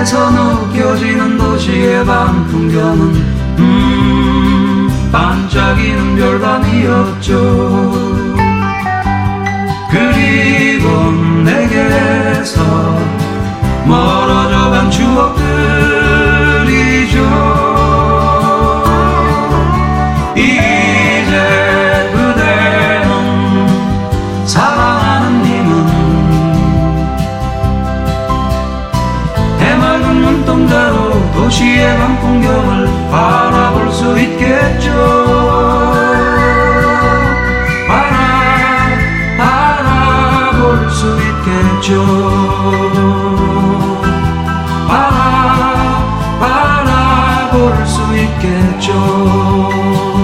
하늘에서 느껴지는 도시의 밤 풍경은 반짝이는 별밤이었죠. 그리고 내게서 멀어져간 추억들이죠. 이제 그대는 사랑하는 님은 해맑은 눈동자로 도시의 밤 풍경을 바라볼 수 있겠죠. 바라볼 수 있겠죠. 바라볼 수 있겠죠.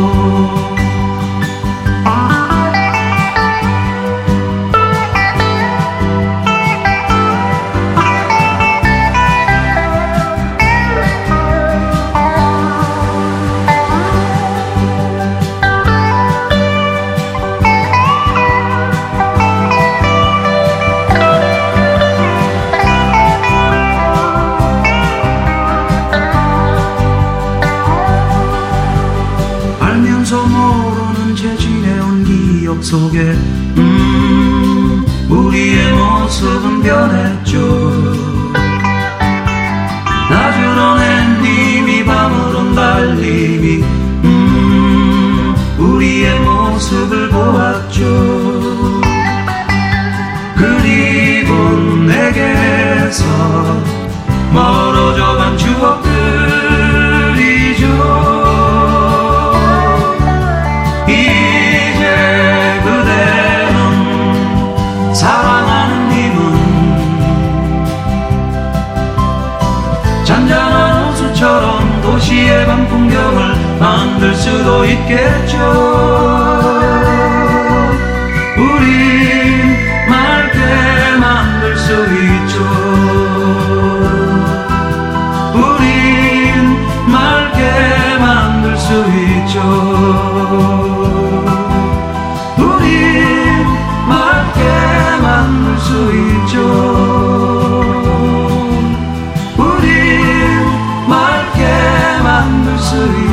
알면서 모르는 채 지내온 기억 속에 우리의 모습은 변했죠. 낮으로 낸 님이 밤으로 달님이 우리의 모습을 보았죠. 그리고 내게서 멀어져간 추억들이죠. 이제 그대는 사랑하는 님은 잔잔한 호수처럼 도시의 밤 풍경을 만들 수도 있겠죠. 우린 맑게 만들 수 있죠. 우린 맑게 만들 수 있죠. 만들 수 있죠. 우린 맑게 만들 수 있죠.